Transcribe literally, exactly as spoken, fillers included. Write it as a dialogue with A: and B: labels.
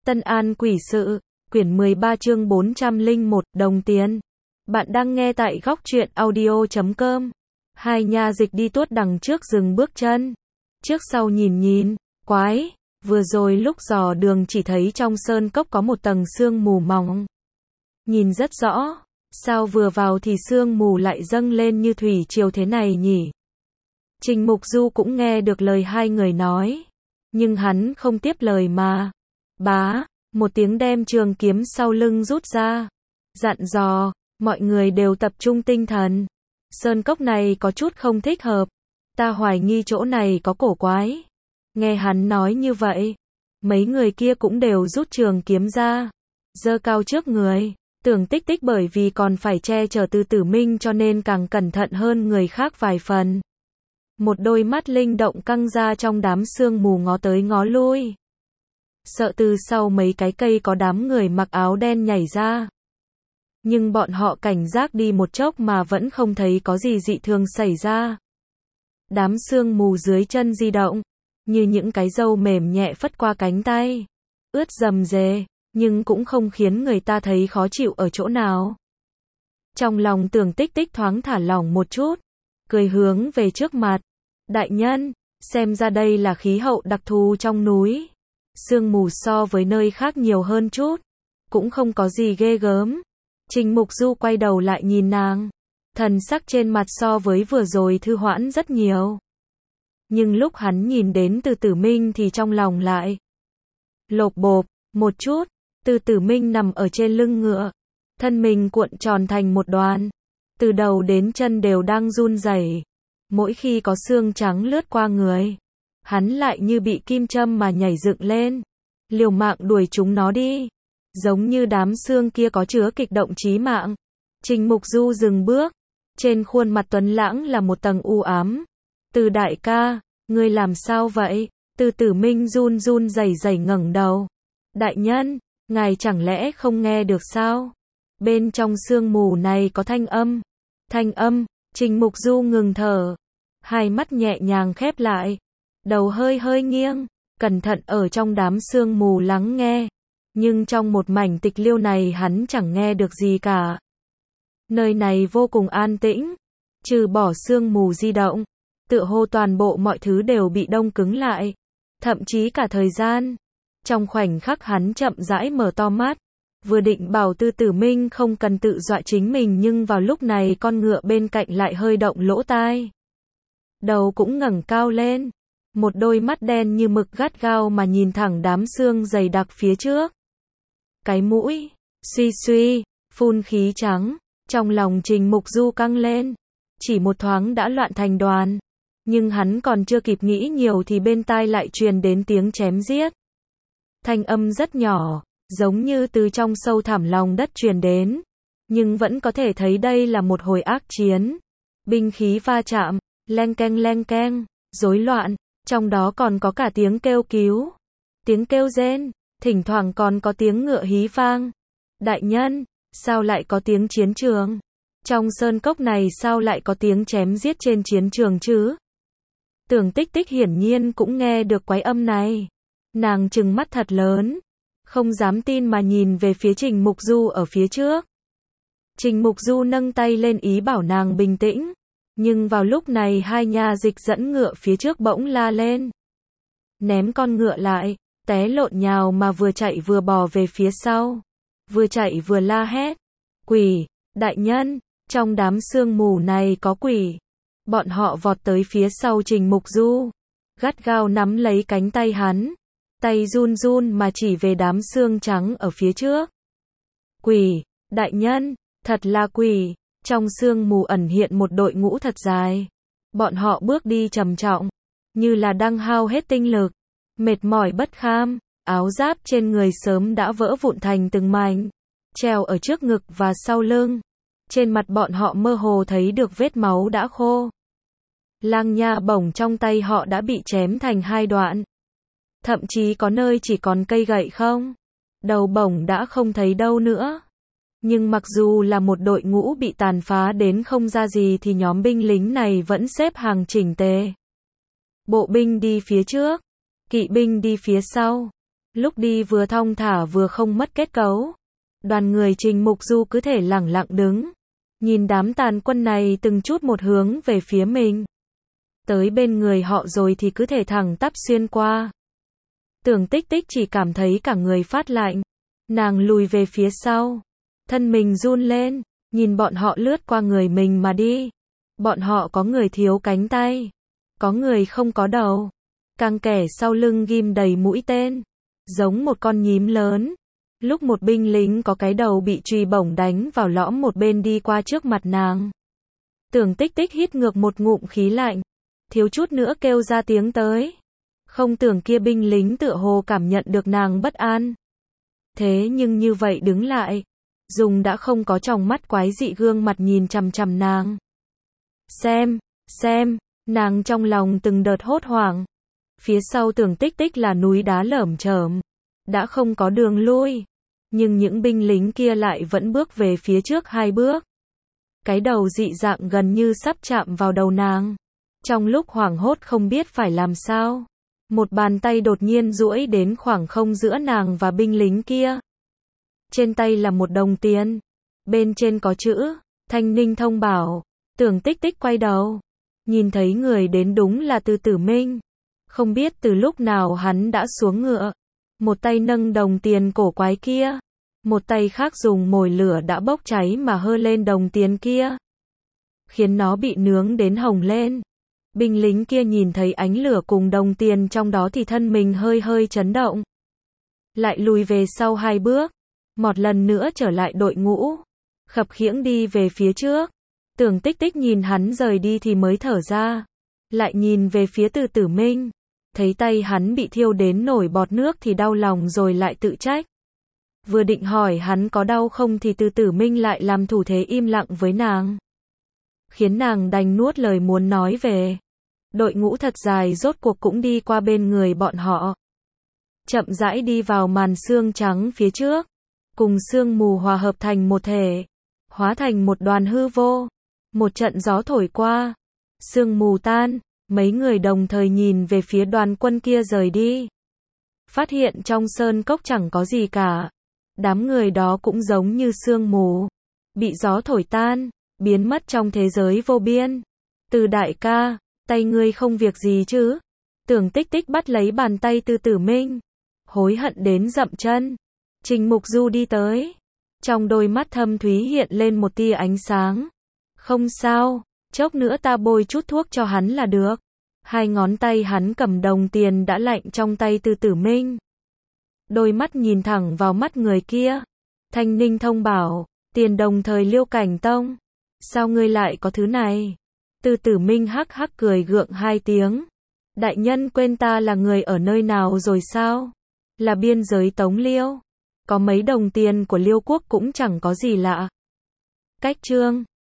A: Tân An Quỷ Sự, quyển mười ba chương bốn trăm lẻ một, đồng tiền. Bạn đang nghe tại góc truyện audio chấm com. Hai nha dịch đi tuốt đằng trước dừng bước chân. Trước sau nhìn nhìn, quái, vừa rồi lúc dò đường chỉ thấy trong sơn cốc có một tầng sương mù mỏng. Nhìn rất rõ, sao vừa vào thì sương mù lại dâng lên như thủy triều thế này nhỉ? Trình Mục Du cũng nghe được lời hai người nói, nhưng hắn không tiếp lời mà. Bá, một tiếng đem trường kiếm sau lưng rút ra, dặn dò, mọi người đều tập trung tinh thần. Sơn cốc này có chút không thích hợp, ta hoài nghi chỗ này có cổ quái. Nghe hắn nói như vậy, mấy người kia cũng đều rút trường kiếm ra, giơ cao trước người. Tưởng Tích Tích bởi vì còn phải che chở Từ Tử Minh cho nên càng cẩn thận hơn người khác vài phần. Một đôi mắt linh động căng ra trong đám sương mù ngó tới ngó lui. Sợ từ sau mấy cái cây có đám người mặc áo đen nhảy ra. Nhưng bọn họ cảnh giác đi một chốc mà vẫn không thấy có gì dị thường xảy ra. Đám sương mù dưới chân di động, như những cái râu mềm nhẹ phất qua cánh tay. Ướt rầm rề, nhưng cũng không khiến người ta thấy khó chịu ở chỗ nào. Trong lòng Tưởng Tích Tích thoáng thả lỏng một chút, cười hướng về trước mặt. Đại nhân, xem ra đây là khí hậu đặc thù trong núi. Sương mù so với nơi khác nhiều hơn chút, cũng không có gì ghê gớm. Trình Mục Du quay đầu lại nhìn nàng, thần sắc trên mặt so với vừa rồi thư hoãn rất nhiều. Nhưng lúc hắn nhìn đến Từ Tử Minh thì trong lòng lại lộp bộp một chút. Từ Tử Minh nằm ở trên lưng ngựa, thân mình cuộn tròn thành một đoàn, từ đầu đến chân đều đang run rẩy. Mỗi khi có xương trắng lướt qua người, hắn lại như bị kim châm mà nhảy dựng lên, liều mạng đuổi chúng nó đi, giống như đám xương kia có chứa kịch động chí mạng. Trình Mục Du dừng bước, trên khuôn mặt tuấn lãng là một tầng u ám. Từ đại ca, ngươi làm sao vậy? Từ Tử Minh run run rẩy rẩy ngẩng đầu. Đại nhân, ngài chẳng lẽ không nghe được sao? Bên trong sương mù này có thanh âm. Thanh âm, Trình Mục Du ngừng thở, hai mắt nhẹ nhàng khép lại, đầu hơi hơi nghiêng, cẩn thận ở trong đám sương mù lắng nghe. Nhưng trong một mảnh tịch liêu này hắn chẳng nghe được gì cả. Nơi này vô cùng an tĩnh, trừ bỏ sương mù di động, tựa hồ toàn bộ mọi thứ đều bị đông cứng lại, thậm chí cả thời gian. Trong khoảnh khắc hắn chậm rãi mở to mắt, vừa định bảo Từ Tử Minh không cần tự dọa chính mình, nhưng vào lúc này con ngựa bên cạnh lại hơi động lỗ tai. Đầu cũng ngẩng cao lên, một đôi mắt đen như mực gắt gao mà nhìn thẳng đám sương dày đặc phía trước. Cái mũi, suy suy, phun khí trắng, trong lòng Trình Mục Du căng lên, chỉ một thoáng đã loạn thành đoàn. Nhưng hắn còn chưa kịp nghĩ nhiều thì bên tai lại truyền đến tiếng chém giết. Thanh âm rất nhỏ, giống như từ trong sâu thẳm lòng đất truyền đến, nhưng vẫn có thể thấy đây là một hồi ác chiến. Binh khí va chạm, leng keng leng keng, rối loạn, trong đó còn có cả tiếng kêu cứu, tiếng kêu rên, thỉnh thoảng còn có tiếng ngựa hí vang. Đại nhân, sao lại có tiếng chiến trường? Trong sơn cốc này sao lại có tiếng chém giết trên chiến trường chứ? Tưởng Tích Tích hiển nhiên cũng nghe được quái âm này. Nàng trừng mắt thật lớn, không dám tin mà nhìn về phía Trình Mục Du ở phía trước. Trình Mục Du nâng tay lên ý bảo nàng bình tĩnh, nhưng vào lúc này hai nha dịch dẫn ngựa phía trước bỗng la lên. Ném con ngựa lại, té lộn nhào mà vừa chạy vừa bò về phía sau, vừa chạy vừa la hét. Quỷ, đại nhân, trong đám sương mù này có quỷ. Bọn họ vọt tới phía sau Trình Mục Du, gắt gao nắm lấy cánh tay hắn. Tay run run mà chỉ về đám xương trắng ở phía trước. Quỷ, đại nhân, thật là quỷ. Trong sương mù ẩn hiện một đội ngũ thật dài. Bọn họ bước đi trầm trọng, như là đang hao hết tinh lực, mệt mỏi bất kham, áo giáp trên người sớm đã vỡ vụn thành từng mảnh, treo ở trước ngực và sau lưng. Trên mặt bọn họ mơ hồ thấy được vết máu đã khô. Lang nha bổng trong tay họ đã bị chém thành hai đoạn. Thậm chí có nơi chỉ còn cây gậy không. Đầu bổng đã không thấy đâu nữa. Nhưng mặc dù là một đội ngũ bị tàn phá đến không ra gì thì nhóm binh lính này vẫn xếp hàng chỉnh tề. Bộ binh đi phía trước, kỵ binh đi phía sau. Lúc đi vừa thong thả vừa không mất kết cấu. Đoàn người Trình Mục Du cứ thể lẳng lặng đứng. Nhìn đám tàn quân này từng chút một hướng về phía mình. Tới bên người họ rồi thì cứ thể thẳng tắp xuyên qua. Tưởng Tích Tích chỉ cảm thấy cả người phát lạnh. Nàng lùi về phía sau. Thân mình run lên. Nhìn bọn họ lướt qua người mình mà đi. Bọn họ có người thiếu cánh tay. Có người không có đầu. Càng kẻ sau lưng ghim đầy mũi tên. Giống một con nhím lớn. Lúc một binh lính có cái đầu bị chùy bổng đánh vào lõm một bên đi qua trước mặt nàng. Tưởng Tích Tích hít ngược một ngụm khí lạnh. Thiếu chút nữa kêu ra tiếng tới. Không tưởng kia binh lính tựa hồ cảm nhận được nàng bất an. Thế nhưng như vậy đứng lại. Dùng đã không có tròng mắt quái dị gương mặt nhìn chằm chằm nàng. Xem, xem, nàng trong lòng từng đợt hốt hoảng. Phía sau Tưởng Tích Tích là núi đá lởm chởm. Đã không có đường lui. Nhưng những binh lính kia lại vẫn bước về phía trước hai bước. Cái đầu dị dạng gần như sắp chạm vào đầu nàng. Trong lúc hoảng hốt không biết phải làm sao. Một bàn tay đột nhiên duỗi đến khoảng không giữa nàng và binh lính kia. Trên tay là một đồng tiền. Bên trên có chữ, Thanh Ninh thông bảo. Tưởng Tích Tích quay đầu. Nhìn thấy người đến đúng là Từ Tử Minh. Không biết từ lúc nào hắn đã xuống ngựa. Một tay nâng đồng tiền cổ quái kia. Một tay khác dùng mồi lửa đã bốc cháy mà hơ lên đồng tiền kia. Khiến nó bị nướng đến hồng lên. Binh lính kia nhìn thấy ánh lửa cùng đồng tiền trong đó thì thân mình hơi hơi chấn động. Lại lùi về sau hai bước. Một lần nữa trở lại đội ngũ. Khập khiễng đi về phía trước. Tưởng Tích Tích nhìn hắn rời đi thì mới thở ra. Lại nhìn về phía Từ Tử Minh. Thấy tay hắn bị thiêu đến nổi bọt nước thì đau lòng rồi lại tự trách. Vừa định hỏi hắn có đau không thì Từ Tử Minh lại làm thủ thế im lặng với nàng. Khiến nàng đành nuốt lời muốn nói về. Đội ngũ thật dài rốt cuộc cũng đi qua bên người bọn họ. Chậm rãi đi vào màn sương trắng phía trước. Cùng sương mù hòa hợp thành một thể. Hóa thành một đoàn hư vô. Một trận gió thổi qua. Sương mù tan. Mấy người đồng thời nhìn về phía đoàn quân kia rời đi. Phát hiện trong sơn cốc chẳng có gì cả. Đám người đó cũng giống như sương mù. Bị gió thổi tan. Biến mất trong thế giới vô biên. Từ đại ca, tay ngươi không việc gì chứ? Tưởng Tích Tích bắt lấy bàn tay Từ Tử Minh. Hối hận đến dậm chân. Trình Mục Du đi tới. Trong đôi mắt thâm thúy hiện lên một tia ánh sáng. Không sao, chốc nữa ta bôi chút thuốc cho hắn là được. Hai ngón tay hắn cầm đồng tiền đã lạnh trong tay Từ Tử Minh. Đôi mắt nhìn thẳng vào mắt người kia. Thanh Ninh thông bảo, tiền đồng thời Liêu Cảnh Tông. Sao ngươi lại có thứ này? Từ Tử Minh hắc hắc cười gượng hai tiếng. Đại nhân quên ta là người ở nơi nào rồi sao? Là biên giới Tống Liêu. Có mấy đồng tiền của Liêu quốc cũng chẳng có gì lạ. Cách chương